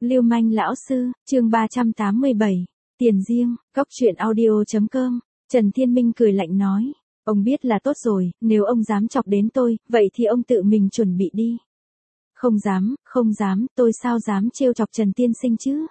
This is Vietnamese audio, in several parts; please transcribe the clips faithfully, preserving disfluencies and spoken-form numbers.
Lưu manh lão sư, chương ba trăm tám mươi bảy, tiền riêng, góc truyện audio chấm com, Trần Thiên Minh cười lạnh nói, ông biết là tốt rồi, nếu ông dám chọc đến tôi, vậy thì ông tự mình chuẩn bị đi. Không dám, không dám, tôi sao dám trêu chọc Trần Tiên Sinh chứ?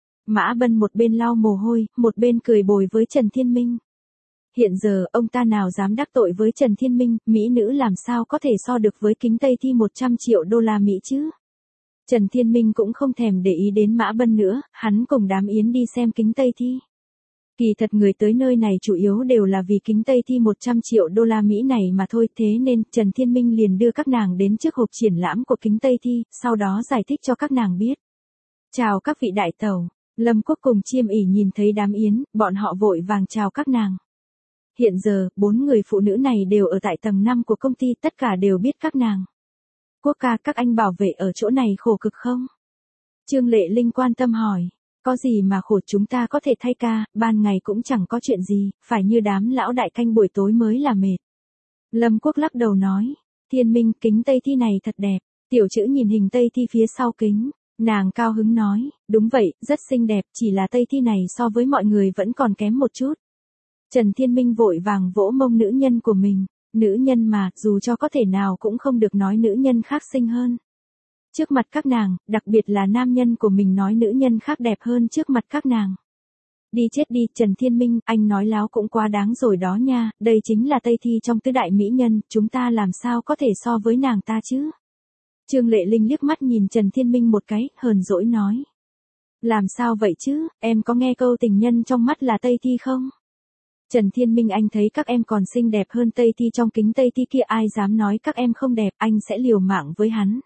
Mã Bân một bên lau mồ hôi, một bên cười bồi với Trần Thiên Minh. Hiện giờ, ông ta nào dám đắc tội với Trần Thiên Minh, mỹ nữ làm sao có thể so được với kính Tây Thi một trăm triệu đô la Mỹ chứ? Trần Thiên Minh cũng không thèm để ý đến Mã Bân nữa, hắn cùng đám yến đi xem kính Tây Thi. Kỳ thật người tới nơi này chủ yếu đều là vì kính Tây Thi một trăm triệu đô la Mỹ này mà thôi, thế nên Trần Thiên Minh liền đưa các nàng đến trước hộp triển lãm của kính Tây Thi, sau đó giải thích cho các nàng biết. Chào các vị đại tẩu, Lâm Quốc cùng Chiêm ỉ nhìn thấy đám yến, bọn họ vội vàng chào các nàng. Hiện giờ, bốn người phụ nữ này đều ở tại tầng năm của công ty, tất cả đều biết các nàng. Quốc ca, các anh bảo vệ ở chỗ này khổ cực không? Trương Lệ Linh quan tâm hỏi. Có gì mà khổ, chúng ta có thể thay ca, ban ngày cũng chẳng có chuyện gì, phải như đám lão đại canh buổi tối mới là mệt. Lâm Quốc lắc đầu nói. Thiên Minh, kính Tây Thi này thật đẹp. Tiểu Chữ nhìn hình Tây Thi phía sau kính. Nàng cao hứng nói, đúng vậy, rất xinh đẹp, chỉ là Tây Thi này so với mọi người vẫn còn kém một chút. Trần Thiên Minh vội vàng vỗ mông nữ nhân của mình. Nữ nhân mà, dù cho có thể nào cũng không được nói nữ nhân khác xinh hơn. Trước mặt các nàng, đặc biệt là nam nhân của mình nói nữ nhân khác đẹp hơn trước mặt các nàng. Đi chết đi, Trần Thiên Minh, anh nói láo cũng quá đáng rồi đó nha, đây chính là Tây Thi trong tứ đại mỹ nhân, chúng ta làm sao có thể so với nàng ta chứ? Trương Lệ Linh liếc mắt nhìn Trần Thiên Minh một cái, hờn dỗi nói. Làm sao vậy chứ, em có nghe câu tình nhân trong mắt là Tây Thi không? Trần Thiên Minh, anh thấy các em còn xinh đẹp hơn Tây Thi trong kính Tây Thi kia, ai dám nói các em không đẹp, anh sẽ liều mạng với hắn.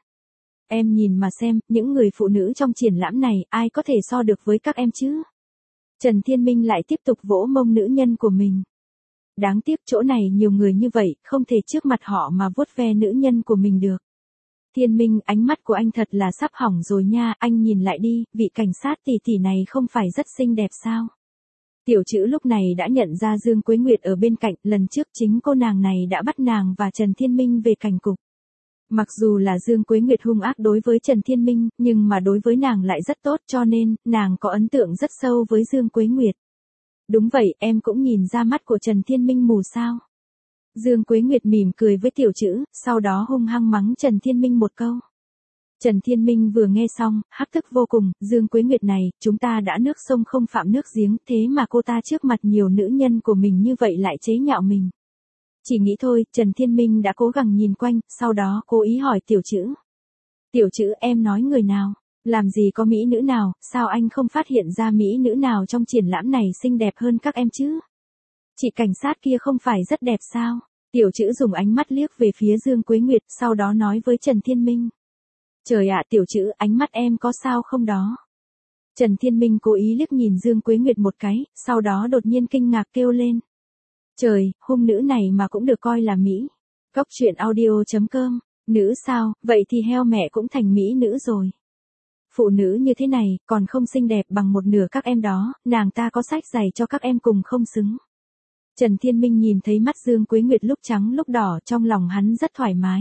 Em nhìn mà xem, những người phụ nữ trong triển lãm này, ai có thể so được với các em chứ? Trần Thiên Minh lại tiếp tục vỗ mông nữ nhân của mình. Đáng tiếc chỗ này nhiều người như vậy, không thể trước mặt họ mà vuốt ve nữ nhân của mình được. Thiên Minh, ánh mắt của anh thật là sắp hỏng rồi nha, anh nhìn lại đi, vị cảnh sát tỷ tỷ này không phải rất xinh đẹp sao? Tiểu Chữ lúc này đã nhận ra Dương Quế Nguyệt ở bên cạnh, lần trước chính cô nàng này đã bắt nàng và Trần Thiên Minh về cảnh cục. Mặc dù là Dương Quế Nguyệt hung ác đối với Trần Thiên Minh, nhưng mà đối với nàng lại rất tốt, cho nên, nàng có ấn tượng rất sâu với Dương Quế Nguyệt. Đúng vậy, em cũng nhìn ra mắt của Trần Thiên Minh mù sao? Dương Quế Nguyệt mỉm cười với Tiểu Chữ, sau đó hung hăng mắng Trần Thiên Minh một câu. Trần Thiên Minh vừa nghe xong, hắc tức vô cùng, Dương Quế Nguyệt này, chúng ta đã nước sông không phạm nước giếng, thế mà cô ta trước mặt nhiều nữ nhân của mình như vậy lại chế nhạo mình. Chỉ nghĩ thôi, Trần Thiên Minh đã cố gắng nhìn quanh, sau đó cố ý hỏi Tiểu Chữ. Tiểu Chữ, em nói người nào? Làm gì có mỹ nữ nào, sao anh không phát hiện ra mỹ nữ nào trong triển lãm này xinh đẹp hơn các em chứ? Chị cảnh sát kia không phải rất đẹp sao? Tiểu Chữ dùng ánh mắt liếc về phía Dương Quế Nguyệt, sau đó nói với Trần Thiên Minh. Trời ạ, Tiểu Chữ, ánh mắt em có sao không đó? Trần Thiên Minh cố ý liếc nhìn Dương Quế Nguyệt một cái, sau đó đột nhiên kinh ngạc kêu lên. Trời, hung nữ này mà cũng được coi là mỹ. Góc truyện audio chấm com, nữ sao, vậy thì heo mẹ cũng thành mỹ nữ rồi. Phụ nữ như thế này, còn không xinh đẹp bằng một nửa các em đó, nàng ta có sách giày cho các em cùng không xứng. Trần Thiên Minh nhìn thấy mắt Dương Quế Nguyệt lúc trắng lúc đỏ, trong lòng hắn rất thoải mái.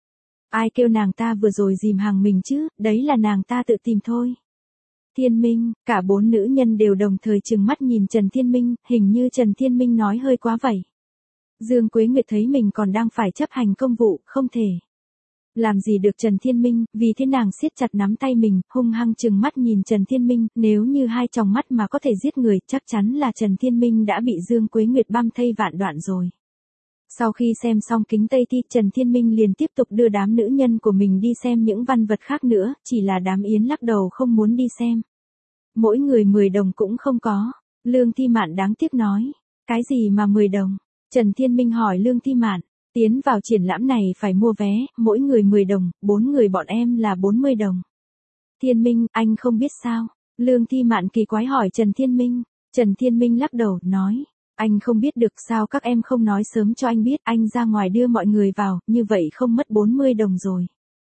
Ai kêu nàng ta vừa rồi dìm hàng mình chứ, đấy là nàng ta tự tìm thôi. Thiên Minh, cả bốn nữ nhân đều đồng thời trừng mắt nhìn Trần Thiên Minh, hình như Trần Thiên Minh nói hơi quá vậy. Dương Quế Nguyệt thấy mình còn đang phải chấp hành công vụ, không thể làm gì được Trần Thiên Minh, vì thế nàng siết chặt nắm tay mình, hung hăng trừng mắt nhìn Trần Thiên Minh, nếu như hai tròng mắt mà có thể giết người, chắc chắn là Trần Thiên Minh đã bị Dương Quế Nguyệt băm thây vạn đoạn rồi. Sau khi xem xong kính Tây Thi, Trần Thiên Minh liền tiếp tục đưa đám nữ nhân của mình đi xem những văn vật khác nữa, chỉ là đám yến lắc đầu không muốn đi xem. Mỗi người mười đồng cũng không có. Lương Thi Mạn đáng tiếc nói. Cái gì mà mười đồng? Trần Thiên Minh hỏi Lương Thi Mạn. Tiến vào triển lãm này phải mua vé, mỗi người mười đồng, bốn người bọn em là bốn mươi đồng. Thiên Minh, anh không biết sao? Lương Thi Mạn kỳ quái hỏi Trần Thiên Minh. Trần Thiên Minh lắc đầu, nói. Anh không biết được sao, các em không nói sớm cho anh biết, anh ra ngoài đưa mọi người vào, như vậy không mất bốn mươi đồng rồi.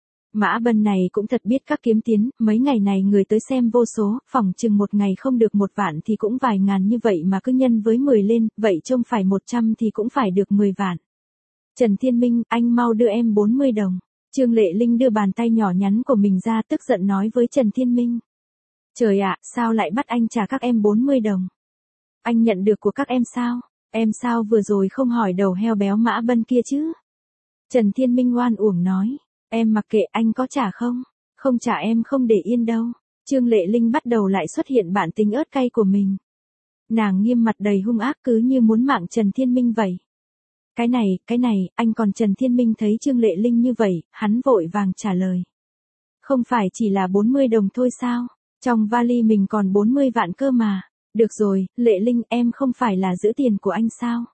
Mã Bân này cũng thật biết các kiếm tiến, mấy ngày này người tới xem vô số, phỏng chừng một ngày không được một vạn thì cũng vài ngàn, như vậy mà cứ nhân với mười lên, vậy trông phải một trăm thì cũng phải được mười vạn. Trần Thiên Minh, anh mau đưa em bốn mươi đồng. Trương Lệ Linh đưa bàn tay nhỏ nhắn của mình ra, tức giận nói với Trần Thiên Minh. Trời ạ, sao lại bắt anh trả các em bốn mươi đồng? Anh nhận được của các em sao? Em sao vừa rồi không hỏi đầu heo béo Mã Bân kia chứ? Trần Thiên Minh oan uổng nói. Em mặc kệ, anh có trả không? Không trả em không để yên đâu. Trương Lệ Linh bắt đầu lại xuất hiện bản tính ớt cay của mình. Nàng nghiêm mặt đầy hung ác cứ như muốn mạng Trần Thiên Minh vậy. Cái này, cái này, anh còn Trần Thiên Minh thấy Trương Lệ Linh như vậy, hắn vội vàng trả lời. Không phải chỉ là bốn mươi đồng thôi sao? Trong vali mình còn bốn mươi vạn cơ mà. Được rồi, Lệ Linh, em không phải là giữ tiền của anh sao?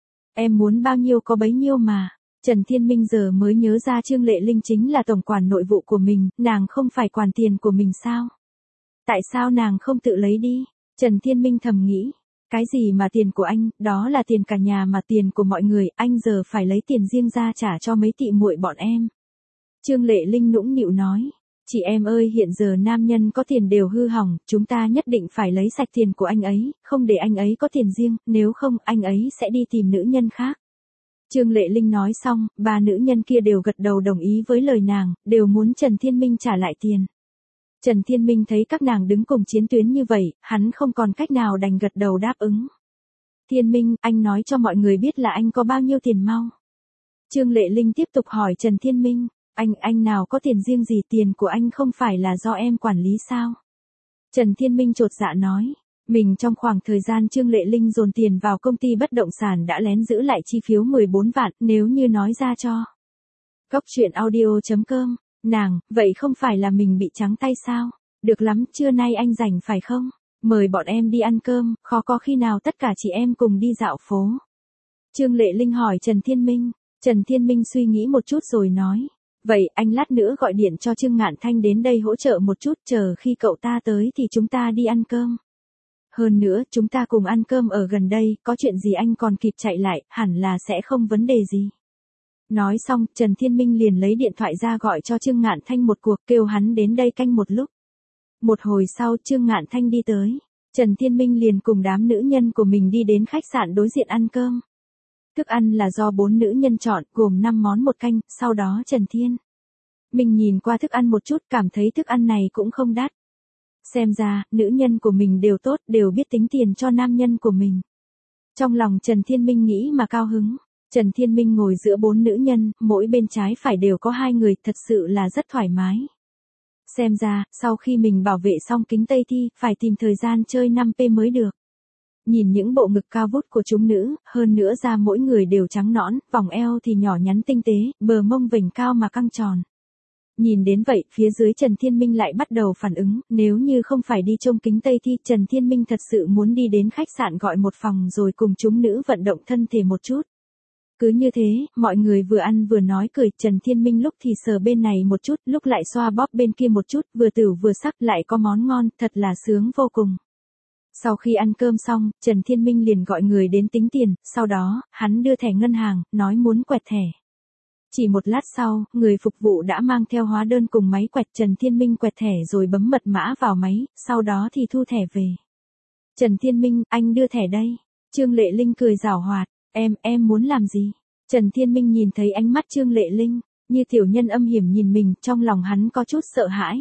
Em muốn bao nhiêu có bấy nhiêu mà. Trần Thiên Minh giờ mới nhớ ra Trương Lệ Linh chính là tổng quản nội vụ của mình, nàng không phải quản tiền của mình sao? Tại sao nàng không tự lấy đi? Trần Thiên Minh thầm nghĩ. Cái gì mà tiền của anh, đó là tiền cả nhà mà tiền của mọi người, anh giờ phải lấy tiền riêng ra trả cho mấy tị muội bọn em. Trương Lệ Linh nũng nịu nói. Chị em ơi, hiện giờ nam nhân có tiền đều hư hỏng, chúng ta nhất định phải lấy sạch tiền của anh ấy, không để anh ấy có tiền riêng, nếu không anh ấy sẽ đi tìm nữ nhân khác. Trương Lệ Linh nói xong, ba nữ nhân kia đều gật đầu đồng ý với lời nàng, đều muốn Trần Thiên Minh trả lại tiền. Trần Thiên Minh thấy các nàng đứng cùng chiến tuyến như vậy, hắn không còn cách nào đành gật đầu đáp ứng. Thiên Minh, anh nói cho mọi người biết là anh có bao nhiêu tiền mau. Trương Lệ Linh tiếp tục hỏi Trần Thiên Minh, anh, anh nào có tiền riêng gì, tiền của anh không phải là do em quản lý sao? Trần Thiên Minh chột dạ nói, mình trong khoảng thời gian Trương Lệ Linh dồn tiền vào công ty bất động sản đã lén giữ lại chi phiếu mười bốn vạn, nếu như nói ra cho. Góc truyện audio chấm com, nàng, vậy không phải là mình bị trắng tay sao? Được lắm, trưa nay anh rảnh phải không? Mời bọn em đi ăn cơm, khó có khi nào tất cả chị em cùng đi dạo phố. Trương Lệ Linh hỏi Trần Thiên Minh, Trần Thiên Minh suy nghĩ một chút rồi nói. Vậy anh lát nữa gọi điện cho Trương Ngạn Thanh đến đây hỗ trợ một chút, chờ khi cậu ta tới thì chúng ta đi ăn cơm. Hơn nữa, chúng ta cùng ăn cơm ở gần đây, có chuyện gì anh còn kịp chạy lại, hẳn là sẽ không vấn đề gì. Nói xong, Trần Thiên Minh liền lấy điện thoại ra gọi cho Trương Ngạn Thanh một cuộc, kêu hắn đến đây canh một lúc. Một hồi sau, Trương Ngạn Thanh đi tới. Trần Thiên Minh liền cùng đám nữ nhân của mình đi đến khách sạn đối diện ăn cơm. Thức ăn là do bốn nữ nhân chọn, gồm năm món một canh, sau đó Trần Thiên Minh nhìn qua thức ăn một chút, cảm thấy thức ăn này cũng không đắt. Xem ra, nữ nhân của mình đều tốt, đều biết tính tiền cho nam nhân của mình. Trong lòng Trần Thiên Minh nghĩ mà cao hứng. Trần Thiên Minh ngồi giữa bốn nữ nhân, mỗi bên trái phải đều có hai người, thật sự là rất thoải mái. Xem ra, sau khi mình bảo vệ xong kính Tây Thi, phải tìm thời gian chơi năm p mới được. Nhìn những bộ ngực cao vút của chúng nữ, hơn nữa da mỗi người đều trắng nõn, vòng eo thì nhỏ nhắn tinh tế, bờ mông vểnh cao mà căng tròn. Nhìn đến vậy, phía dưới Trần Thiên Minh lại bắt đầu phản ứng, nếu như không phải đi trông kính Tây Thi, Trần Thiên Minh thật sự muốn đi đến khách sạn gọi một phòng rồi cùng chúng nữ vận động thân thể một chút. Cứ như thế, mọi người vừa ăn vừa nói cười, Trần Thiên Minh lúc thì sờ bên này một chút, lúc lại xoa bóp bên kia một chút, vừa tửu vừa sắc, lại có món ngon, thật là sướng vô cùng. Sau khi ăn cơm xong, Trần Thiên Minh liền gọi người đến tính tiền, sau đó, hắn đưa thẻ ngân hàng, nói muốn quẹt thẻ. Chỉ một lát sau, người phục vụ đã mang theo hóa đơn cùng máy quẹt, Trần Thiên Minh quẹt thẻ rồi bấm mật mã vào máy, sau đó thì thu thẻ về. Trần Thiên Minh, anh đưa thẻ đây. Trương Lệ Linh cười giảo hoạt, em, em muốn làm gì? Trần Thiên Minh nhìn thấy ánh mắt Trương Lệ Linh, như tiểu nhân âm hiểm nhìn mình, trong lòng hắn có chút sợ hãi.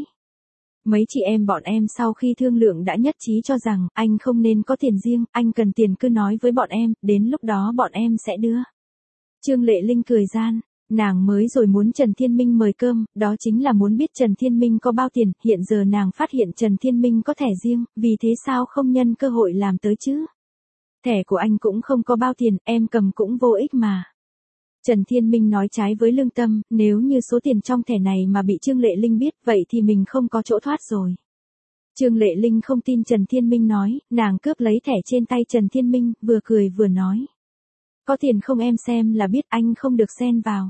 Mấy chị em bọn em sau khi thương lượng đã nhất trí cho rằng, anh không nên có tiền riêng, anh cần tiền cứ nói với bọn em, đến lúc đó bọn em sẽ đưa. Trương Lệ Linh cười gian, nàng mới rồi muốn Trần Thiên Minh mời cơm, đó chính là muốn biết Trần Thiên Minh có bao tiền, hiện giờ nàng phát hiện Trần Thiên Minh có thẻ riêng, vì thế sao không nhân cơ hội làm tới chứ? Thẻ của anh cũng không có bao tiền, em cầm cũng vô ích mà. Trần Thiên Minh nói trái với lương tâm, nếu như số tiền trong thẻ này mà bị Trương Lệ Linh biết, vậy thì mình không có chỗ thoát rồi. Trương Lệ Linh không tin Trần Thiên Minh nói, nàng cướp lấy thẻ trên tay Trần Thiên Minh, vừa cười vừa nói. Có tiền không em xem là biết, anh không được xen vào.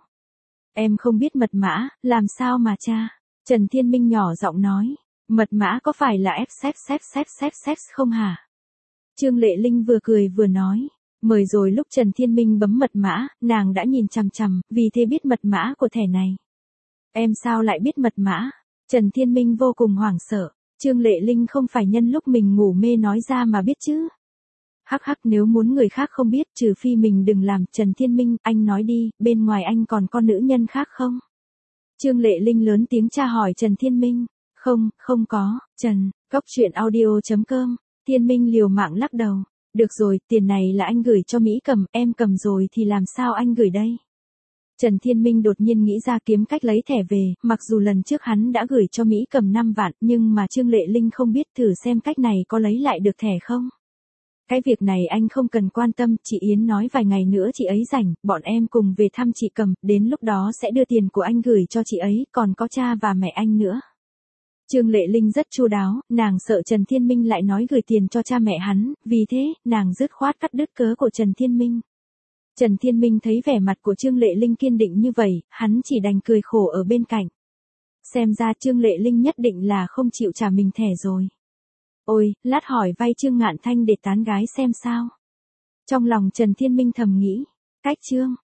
Em không biết mật mã, làm sao mà tra? Trần Thiên Minh nhỏ giọng nói, mật mã có phải là F sex sex sex sex sex không hả? Trương Lệ Linh vừa cười vừa nói. Mời rồi lúc Trần Thiên Minh bấm mật mã, nàng đã nhìn chằm chằm, vì thế biết mật mã của thẻ này. Em sao lại biết mật mã? Trần Thiên Minh vô cùng hoảng sợ. Trương Lệ Linh không phải nhân lúc mình ngủ mê nói ra mà biết chứ. Hắc hắc, nếu muốn người khác không biết, trừ phi mình đừng làm. Trần Thiên Minh, anh nói đi, bên ngoài anh còn con nữ nhân khác không? Trương Lệ Linh lớn tiếng tra hỏi Trần Thiên Minh. Không, không có, Trần, Cốc truyện audio chấm com. Thiên Minh liều mạng lắc đầu. Được rồi, tiền này là anh gửi cho Mỹ Cầm, em cầm rồi thì làm sao anh gửi đây? Trần Thiên Minh đột nhiên nghĩ ra kiếm cách lấy thẻ về, mặc dù lần trước hắn đã gửi cho Mỹ Cầm năm vạn, nhưng mà Trương Lệ Linh không biết, thử xem cách này có lấy lại được thẻ không. Cái việc này anh không cần quan tâm, chị Yến nói vài ngày nữa chị ấy rảnh, bọn em cùng về thăm chị Cầm, đến lúc đó sẽ đưa tiền của anh gửi cho chị ấy, còn có cha và mẹ anh nữa. Trương Lệ Linh rất chu đáo, nàng sợ Trần Thiên Minh lại nói gửi tiền cho cha mẹ hắn, vì thế, nàng dứt khoát cắt đứt cớ của Trần Thiên Minh. Trần Thiên Minh thấy vẻ mặt của Trương Lệ Linh kiên định như vậy, hắn chỉ đành cười khổ ở bên cạnh. Xem ra Trương Lệ Linh nhất định là không chịu trả mình thẻ rồi. Ôi, lát hỏi vay Trương Ngạn Thanh để tán gái xem sao. Trong lòng Trần Thiên Minh thầm nghĩ, cách Trương